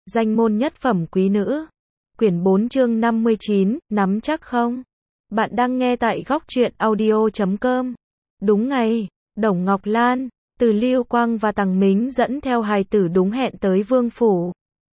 Danh môn nhất phẩm quý nữ. Quyển 4 chương 59, nắm chắc không? Bạn đang nghe tại góc truyện audio.com. Đúng ngày, Đồng Ngọc Lan, Từ Lưu Quang và Tằng Mính dẫn theo hài tử đúng hẹn tới vương phủ.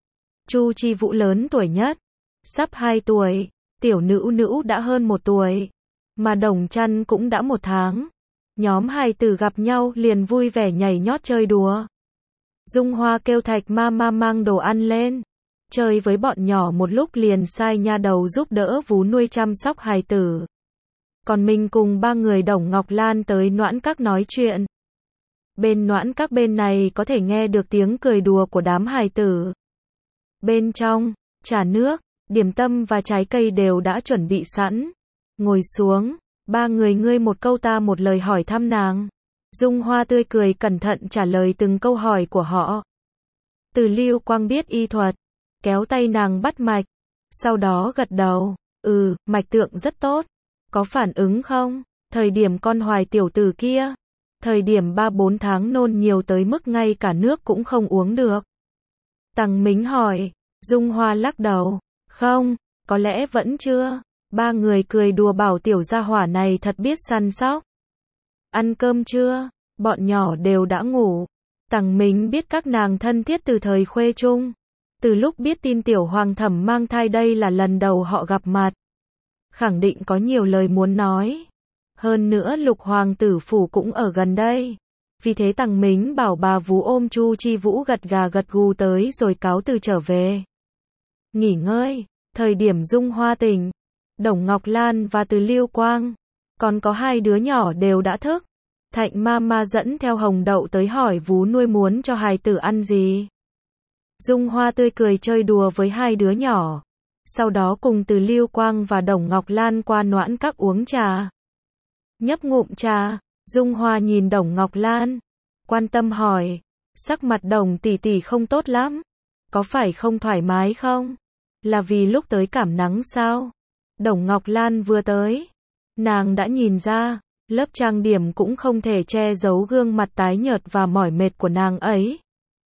Chu Chi Vũ lớn tuổi nhất, sắp 2 tuổi, tiểu Nữu Nữu đã hơn 1 tuổi, mà Đồng Trăn cũng đã 1 tháng. Nhóm hài tử gặp nhau liền vui vẻ nhảy nhót chơi đùa. Dung Hoa kêu Thạch Mama mang đồ ăn lên, chơi với bọn nhỏ một lúc liền sai nha đầu giúp đỡ vú nuôi chăm sóc hài tử. Còn mình cùng 3 người Đồng Ngọc Lan tới Noãn Các nói chuyện. Bên Noãn Các bên này có thể nghe được tiếng cười đùa của đám hài tử. Bên trong, trà nước, điểm tâm và trái cây đều đã chuẩn bị sẵn. Ngồi xuống, 3 người ngươi một câu ta một lời hỏi thăm nàng. Dung Hoa tươi cười cẩn thận trả lời từng câu hỏi của họ. Từ Lưu Quang biết y thuật, kéo tay nàng bắt mạch, sau đó gật đầu, mạch tượng rất tốt, có phản ứng không? Thời điểm con hoài tiểu tử kia, thời điểm 3-4 tháng nôn nhiều tới mức ngay cả nước cũng không uống được. Tằng Mính hỏi, Dung Hoa lắc đầu, không, có lẽ vẫn chưa. 3 người cười đùa bảo tiểu gia hỏa này thật biết săn sóc. Ăn cơm chưa? Bọn nhỏ đều đã ngủ. Tằng Mính biết các nàng thân thiết từ thời khuê trung. Từ lúc biết tin tiểu hoàng thẩm mang thai đây là lần đầu họ gặp mặt. Khẳng định có nhiều lời muốn nói. Hơn nữa Lục hoàng tử phủ cũng ở gần đây. Vì thế Tằng Mính bảo bà vú ôm Chu Chi Vũ gật gà gật gù tới rồi cáo từ trở về. Nghỉ ngơi, thời điểm Dung Hoa tỉnh, Đồng Ngọc Lan và Từ Lưu Quang, còn có 2 đứa nhỏ đều đã thức. Thạch Mama dẫn theo Hồng Đậu tới hỏi vú nuôi muốn cho hài tử ăn gì. Dung Hoa tươi cười chơi đùa với 2 đứa nhỏ. Sau đó cùng Từ Lưu Quang và Đồng Ngọc Lan qua Noãn Các uống trà. Nhấp ngụm trà, Dung Hoa nhìn Đồng Ngọc Lan, quan tâm hỏi, sắc mặt Đồng tỷ tỷ không tốt lắm, có phải không thoải mái không? Là vì lúc tới cảm nắng sao? Đồng Ngọc Lan vừa tới, nàng đã nhìn ra, lớp trang điểm cũng không thể che giấu gương mặt tái nhợt và mỏi mệt của nàng ấy.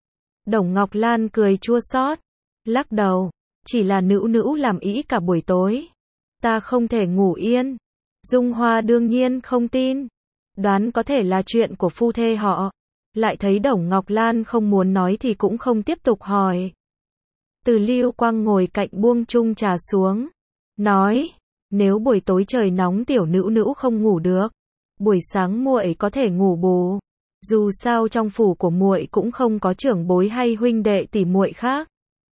Đồng Ngọc Lan cười chua xót, lắc đầu, chỉ là Nữu Nữu làm ĩ cả buổi tối, ta không thể ngủ yên. Dung Hoa đương nhiên không tin, đoán có thể là chuyện của phu thê họ, lại thấy Đồng Ngọc Lan không muốn nói thì cũng không tiếp tục hỏi. Từ Lưu Quang ngồi cạnh buông chung trà xuống, nói, nếu buổi tối trời nóng tiểu Nữu Nữu không ngủ được, buổi sáng muội có thể ngủ bù. Dù sao trong phủ của muội cũng không có trưởng bối hay huynh đệ tỷ muội khác.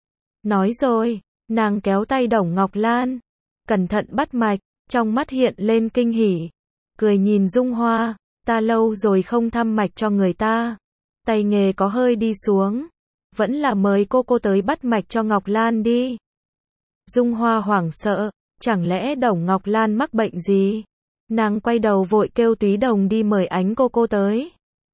Nói rồi, nàng kéo tay Đồng Ngọc Lan, cẩn thận bắt mạch, trong mắt hiện lên kinh hỉ, cười nhìn Dung Hoa, ta lâu rồi không thăm mạch cho người ta, tay nghề có hơi đi xuống, vẫn là mời cô tới bắt mạch cho Ngọc Lan đi. Dung Hoa hoảng sợ, chẳng lẽ Đồng Ngọc Lan mắc bệnh gì? Nàng quay đầu vội kêu Túy Đồng đi mời Ánh cô tới.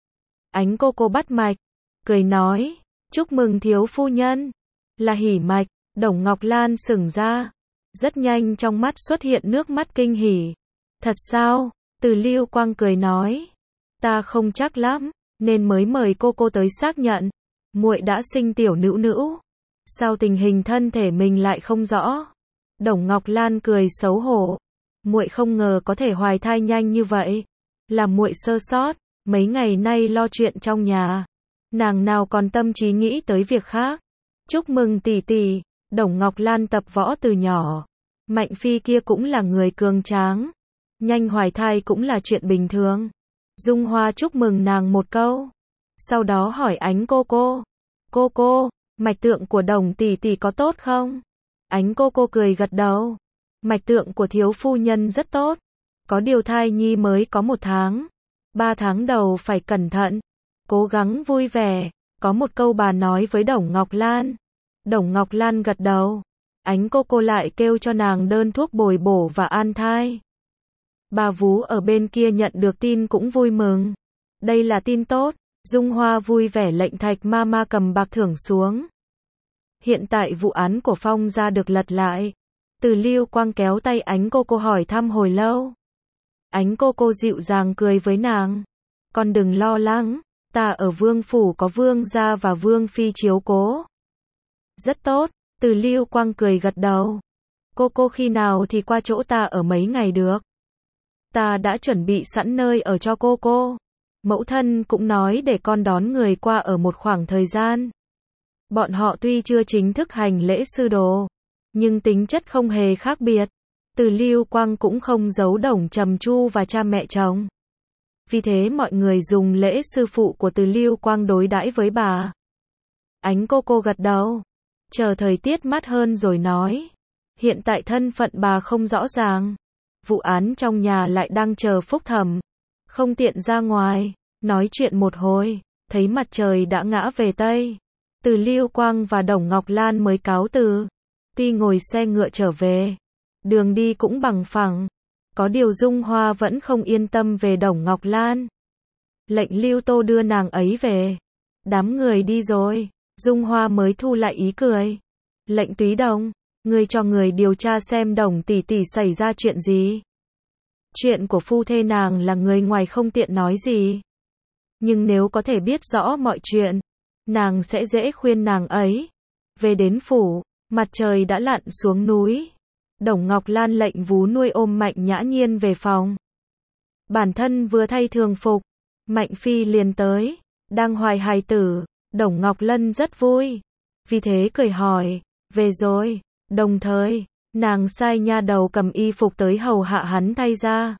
Ánh cô bắt mạch, cười nói, chúc mừng thiếu phu nhân, là hỉ mạch. Đồng Ngọc Lan sững ra, rất nhanh trong mắt xuất hiện nước mắt kinh hỉ. Thật sao? Từ Lưu Quang cười nói, ta không chắc lắm, nên mới mời cô tới xác nhận. Muội đã sinh tiểu Nữu Nữu, sao tình hình thân thể mình lại không rõ? Đồng Ngọc Lan cười xấu hổ, muội không ngờ có thể hoài thai nhanh như vậy, là muội sơ sót, mấy ngày nay lo chuyện trong nhà, nàng nào còn tâm trí nghĩ tới việc khác. Chúc mừng tỷ tỷ. Đồng Ngọc Lan tập võ từ nhỏ, Mạnh Phi kia cũng là người cường tráng, nhanh hoài thai cũng là chuyện bình thường. Dung Hoa chúc mừng nàng một câu, sau đó hỏi Ánh cô, mạch tượng của Đồng tỷ tỷ có tốt không? Ánh cô cười gật đầu, mạch tượng của thiếu phu nhân rất tốt, có điều thai nhi mới có 1 tháng, 3 tháng đầu phải cẩn thận, cố gắng vui vẻ. Có một câu bà nói với Đồng Ngọc Lan. Đồng Ngọc Lan gật đầu, Ánh cô lại kêu cho nàng đơn thuốc bồi bổ và an thai. Bà vú ở bên kia nhận được tin cũng vui mừng, đây là tin tốt. Dung Hoa vui vẻ lệnh Thạch Mama cầm bạc thưởng xuống. Hiện tại vụ án của Phong gia được lật lại. Từ Lưu Quang kéo tay Ánh cô hỏi thăm hồi lâu. Ánh cô dịu dàng cười với nàng, con đừng lo lắng, ta ở vương phủ có vương gia và vương phi chiếu cố. Rất tốt, Từ Lưu Quang cười gật đầu. Cô khi nào thì qua chỗ ta ở mấy ngày được? Ta đã chuẩn bị sẵn nơi ở cho cô. Mẫu thân cũng nói để con đón người qua ở một khoảng thời gian. Bọn họ tuy chưa chính thức hành lễ sư đồ, nhưng tính chất không hề khác biệt. Từ Lưu Quang cũng không giấu Đồng Trầm Chu và cha mẹ chồng. Vì thế mọi người dùng lễ sư phụ của Từ Lưu Quang đối đãi với bà. Ánh cô gật đầu. Chờ thời tiết mát hơn rồi nói. Hiện tại thân phận bà không rõ ràng. Vụ án trong nhà lại đang chờ phúc thẩm. Không tiện ra ngoài. Nói chuyện một hồi, thấy mặt trời đã ngã về Tây. Từ Lưu Quang và Đồng Ngọc Lan mới cáo từ. Tuy ngồi xe ngựa trở về, đường đi cũng bằng phẳng. Có điều Dung Hoa vẫn không yên tâm về Đồng Ngọc Lan. Lệnh Lưu Tô đưa nàng ấy về. Đám người đi rồi, Dung Hoa mới thu lại ý cười. Lệnh Túy Đồng, ngươi cho người điều tra xem Đồng tỷ tỷ xảy ra chuyện gì. Chuyện của phu thê nàng là người ngoài không tiện nói gì. Nhưng nếu có thể biết rõ mọi chuyện, nàng sẽ dễ khuyên nàng ấy. Về đến phủ, mặt trời đã lặn xuống núi. Đồng Ngọc Lan lệnh vú nuôi ôm Mạnh Nhã Nhiên về phòng. Bản thân vừa thay thường phục, Mạnh Phi liền tới, đang hoài hài tử. Đồng Ngọc Lân rất vui, vì thế cười hỏi, về rồi. Đồng thời, nàng sai nha đầu cầm y phục tới hầu hạ hắn thay ra.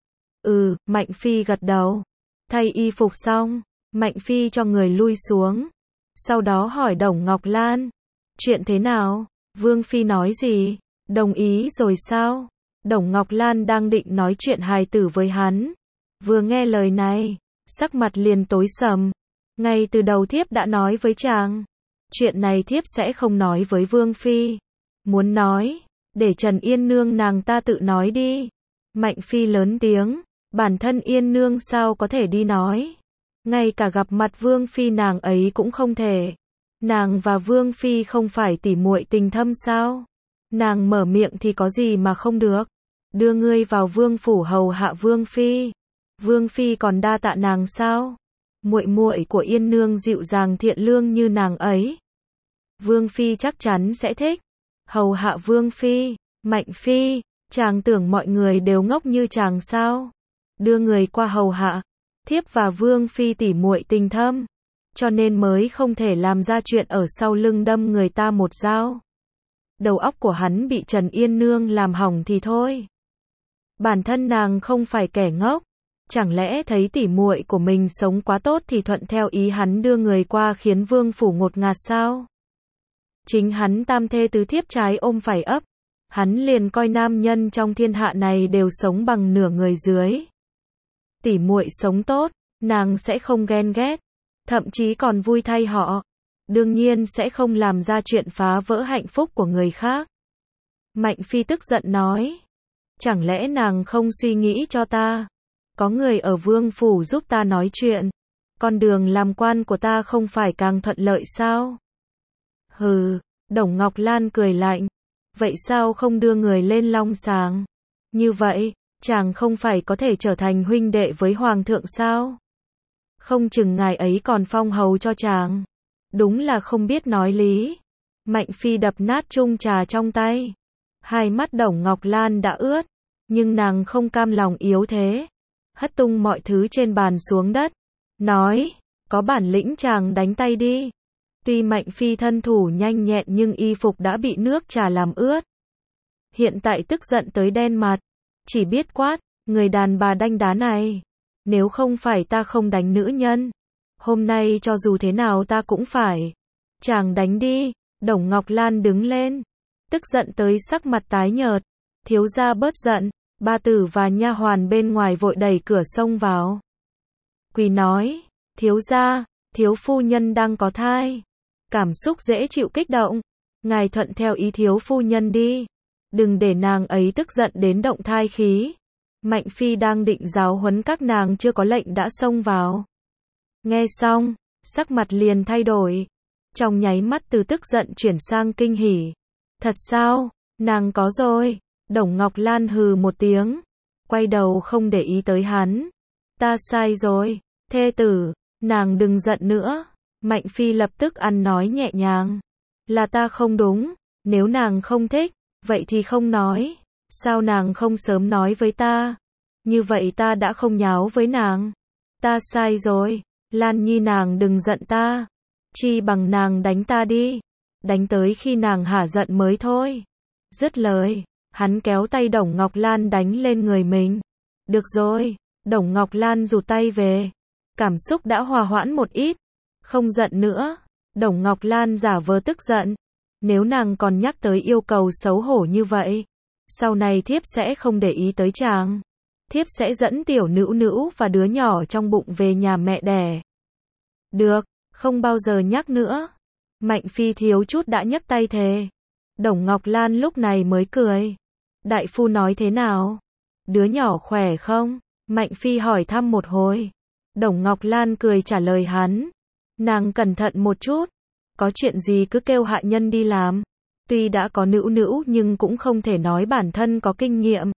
Mạnh Phi gật đầu. Thay y phục xong, Mạnh Phi cho người lui xuống. Sau đó hỏi Đồng Ngọc Lan, chuyện thế nào? Vương Phi nói gì? Đồng ý rồi sao? Đồng Ngọc Lan đang định nói chuyện hài tử với hắn. Vừa nghe lời này, sắc mặt liền tối sầm. Ngay từ đầu thiếp đã nói với chàng. Chuyện này thiếp sẽ không nói với Vương Phi. Muốn nói, để Trần Yên Nương nàng ta tự nói đi. Mạnh Phi lớn tiếng, bản thân Yên Nương sao có thể đi nói. Ngay cả gặp mặt Vương Phi nàng ấy cũng không thể. Nàng và Vương Phi không phải tỉ muội tình thâm sao? Nàng mở miệng thì có gì mà không được. Đưa ngươi vào vương phủ hầu hạ Vương Phi. Vương Phi còn đa tạ nàng sao? Muội muội của Yên Nương dịu dàng thiện lương như nàng ấy. Vương Phi chắc chắn sẽ thích. Hầu hạ Vương Phi. Mạnh Phi, chàng tưởng mọi người đều ngốc như chàng sao? Đưa người qua hầu hạ. Thiếp và Vương Phi tỉ muội tình thâm, cho nên mới không thể làm ra chuyện ở sau lưng đâm người ta một dao. Đầu óc của hắn bị Trần Yên Nương làm hỏng thì thôi. Bản thân nàng không phải kẻ ngốc, chẳng lẽ thấy tỉ muội của mình sống quá tốt thì thuận theo ý hắn đưa người qua khiến vương phủ ngột ngạt sao? Chính hắn tam thê tứ thiếp trái ôm phải ấp, hắn liền coi nam nhân trong thiên hạ này đều sống bằng nửa người dưới. Tỉ muội sống tốt, nàng sẽ không ghen ghét, thậm chí còn vui thay họ. Đương nhiên sẽ không làm ra chuyện phá vỡ hạnh phúc của người khác. Mạnh Phi tức giận nói, chẳng lẽ nàng không suy nghĩ cho ta? Có người ở vương phủ giúp ta nói chuyện, con đường làm quan của ta không phải càng thuận lợi sao? Hừ, Đồng Ngọc Lan cười lạnh, vậy sao không đưa người lên long sàng? Như vậy, chàng không phải có thể trở thành huynh đệ với hoàng thượng sao? Không chừng ngài ấy còn phong hầu cho chàng. Đúng là không biết nói lý. Mạnh Phi đập nát chung trà trong tay. Hai mắt Đồng Ngọc Lan đã ướt, nhưng nàng không cam lòng yếu thế. Hất tung mọi thứ trên bàn xuống đất. Nói, có bản lĩnh chàng đánh tay đi. Tuy Mạnh Phi thân thủ nhanh nhẹn nhưng y phục đã bị nước trà làm ướt. Hiện tại tức giận tới đen mặt. Chỉ biết quát, người đàn bà đanh đá này. Nếu không phải ta không đánh nữ nhân. Hôm nay cho dù thế nào ta cũng phải. Chàng đánh đi. Đồng Ngọc Lan đứng lên. Tức giận tới sắc mặt tái nhợt. Thiếu gia bớt giận. Ba tử và nha hoàn bên ngoài vội đẩy cửa xông vào. Quỳ nói, thiếu gia, thiếu phu nhân đang có thai. Cảm xúc dễ chịu kích động. Ngài thuận theo ý thiếu phu nhân đi. Đừng để nàng ấy tức giận đến động thai khí. Mạnh Phi đang định giáo huấn các nàng chưa có lệnh đã xông vào. Nghe xong, sắc mặt liền thay đổi. Trong nháy mắt từ tức giận chuyển sang kinh hỉ. Thật sao, nàng có rồi. Đồng Ngọc Lan hừ một tiếng. Quay đầu không để ý tới hắn. Ta sai rồi, thê tử, nàng đừng giận nữa. Mạnh Phi lập tức ăn nói nhẹ nhàng. Là ta không đúng, nếu nàng không thích, vậy thì không nói. Sao nàng không sớm nói với ta? Như vậy ta đã không nháo với nàng. Ta sai rồi, Lan Nhi nàng đừng giận ta. Chi bằng nàng đánh ta đi. Đánh tới khi nàng hả giận mới thôi. Dứt lời, hắn kéo tay Đổng Ngọc Lan đánh lên người mình. Được rồi, Đổng Ngọc Lan rụt tay về. Cảm xúc đã hòa hoãn một ít. Không giận nữa. Đổng Ngọc Lan giả vờ tức giận. Nếu nàng còn nhắc tới yêu cầu xấu hổ như vậy, sau này thiếp sẽ không để ý tới chàng. Thiếp sẽ dẫn tiểu Nữu Nữu và đứa nhỏ trong bụng về nhà mẹ đẻ. Được, không bao giờ nhắc nữa. Mạnh Phi thiếu chút đã nhấc tay thề. Đổng Ngọc Lan lúc này mới cười. Đại phu nói thế nào? Đứa nhỏ khỏe không? Mạnh Phi hỏi thăm một hồi. Đổng Ngọc Lan cười trả lời hắn. Nàng cẩn thận một chút. Có chuyện gì cứ kêu hạ nhân đi làm. Tuy đã có Nữu Nữu nhưng cũng không thể nói bản thân có kinh nghiệm.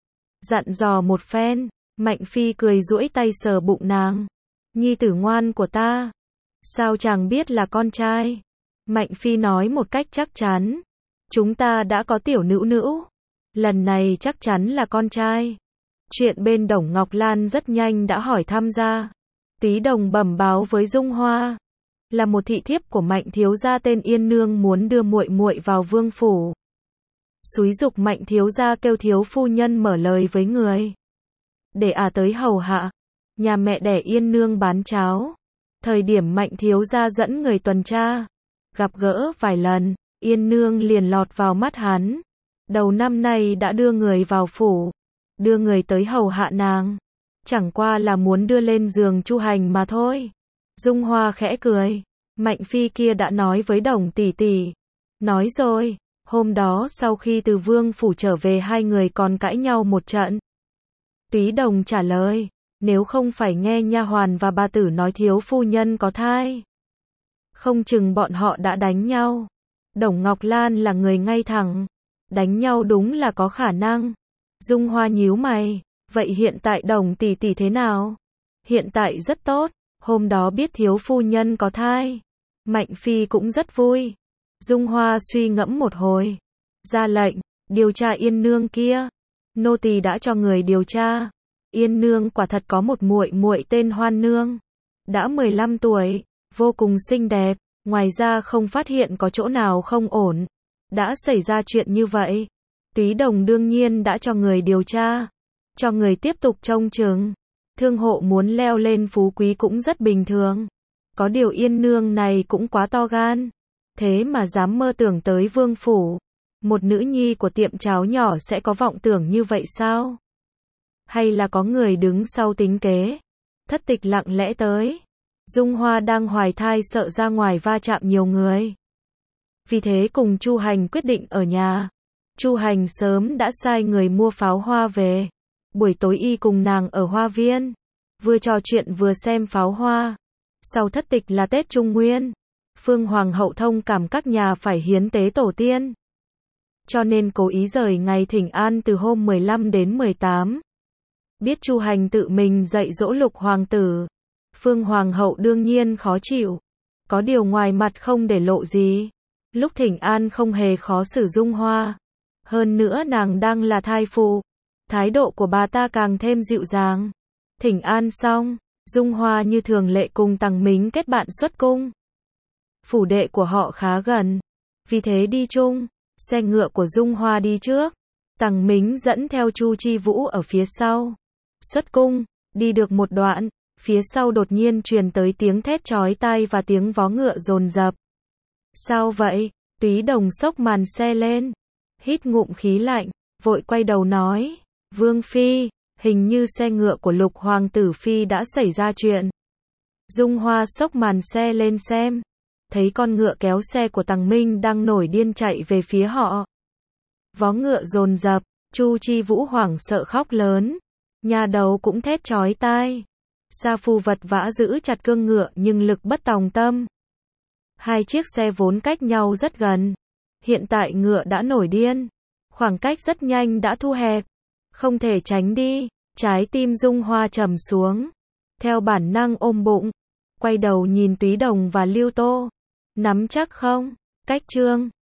Dặn dò một phen, Mạnh Phi cười duỗi tay sờ bụng nàng. Nhi tử ngoan của ta. Sao chàng biết là con trai? Mạnh Phi nói một cách chắc chắn. Chúng ta đã có tiểu Nữu Nữu. Lần này chắc chắn là con trai. Chuyện bên Đổng Ngọc Lan rất nhanh đã hỏi thăm ra. Túy Đồng bẩm báo với Dung Hoa. Là một thị thiếp của Mạnh thiếu gia tên Yên Nương muốn đưa muội muội vào vương phủ. Xúi giục Mạnh thiếu gia kêu thiếu phu nhân mở lời với người. Để tới hầu hạ. Nhà mẹ đẻ Yên Nương bán cháo. Thời điểm Mạnh thiếu gia dẫn người tuần tra. Gặp gỡ vài lần, Yên Nương liền lọt vào mắt hắn. Đầu năm nay đã đưa người vào phủ. Đưa người tới hầu hạ nàng. Chẳng qua là muốn đưa lên giường Chu Hành mà thôi. Dung Hoa khẽ cười. Mạnh Phi kia đã nói với Đổng tỷ tỷ. Nói rồi, hôm đó sau khi từ vương phủ trở về hai người còn cãi nhau một trận. Túy Đồng trả lời. Nếu không phải nghe nha hoàn và bà tử nói thiếu phu nhân có thai, không chừng bọn họ đã đánh nhau. Đổng Ngọc Lan là người ngay thẳng. Đánh nhau đúng là có khả năng. Dung Hoa nhíu mày. Vậy hiện tại Đổng tỷ tỷ thế nào? Hiện tại rất tốt. Hôm đó biết thiếu phu nhân có thai. Mạnh Phi cũng rất vui. Dung Hoa suy ngẫm một hồi. Ra lệnh, điều tra Yên Nương kia. Nô tỳ đã cho người điều tra. Yên Nương quả thật có một muội muội tên Hoan Nương. Đã 15 tuổi, vô cùng xinh đẹp. Ngoài ra không phát hiện có chỗ nào không ổn. Đã xảy ra chuyện như vậy. Túy Đồng đương nhiên đã cho người điều tra. Cho người tiếp tục trông chừng. Thương hộ muốn leo lên phú quý cũng rất bình thường. Có điều Yên Nương này cũng quá to gan. Thế mà dám mơ tưởng tới vương phủ. Một nữ nhi của tiệm cháo nhỏ sẽ có vọng tưởng như vậy sao? Hay là có người đứng sau tính kế? Thất Tịch lặng lẽ tới. Dung Hoa đang hoài thai sợ ra ngoài va chạm nhiều người. Vì thế cùng Chu Hành quyết định ở nhà. Chu Hành sớm đã sai người mua pháo hoa về. Buổi tối y cùng nàng ở hoa viên. Vừa trò chuyện vừa xem pháo hoa. Sau Thất Tịch là Tết Trung Nguyên. Phương Hoàng hậu thông cảm các nhà phải hiến tế tổ tiên. Cho nên cố ý rời ngày thỉnh an từ hôm 15 đến 18. Biết Chu Hành tự mình dạy dỗ Lục hoàng tử. Phương Hoàng hậu đương nhiên khó chịu. Có điều ngoài mặt không để lộ gì. Lúc thỉnh an không hề khó xử Dung Hoa. Hơn nữa nàng đang là thai phụ. Thái độ của bà ta càng thêm dịu dàng. Thỉnh an xong, Dung Hoa như thường lệ cùng Tằng Mính kết bạn xuất cung. Phủ đệ của họ khá gần. Vì thế đi chung. Xe ngựa của Dung Hoa đi trước. Tằng Mính dẫn theo Chu Chi Vũ ở phía sau. Xuất cung, đi được một đoạn. Phía sau đột nhiên truyền tới tiếng thét chói tai và tiếng vó ngựa dồn dập. Sao vậy? Túy Đồng xốc màn xe lên. Hít ngụm khí lạnh. Vội quay đầu nói. Vương Phi, hình như xe ngựa của Lục hoàng tử Phi đã xảy ra chuyện. Dung Hoa xốc màn xe lên xem. Thấy con ngựa kéo xe của Tằng Minh đang nổi điên chạy về phía họ. Vó ngựa dồn dập. Chu Chi Vũ hoảng sợ khóc lớn. Nhà đầu cũng thét chói tai. Sa Phu vật vã giữ chặt cương ngựa nhưng lực bất tòng tâm. Hai chiếc xe vốn cách nhau rất gần. Hiện tại ngựa đã nổi điên. Khoảng cách rất nhanh đã thu hẹp. Không thể tránh đi. Trái tim Dung Hoa trầm xuống. Theo bản năng ôm bụng. Quay đầu nhìn Túy Đồng và Lưu Tô. Nắm chắc không? Cách chương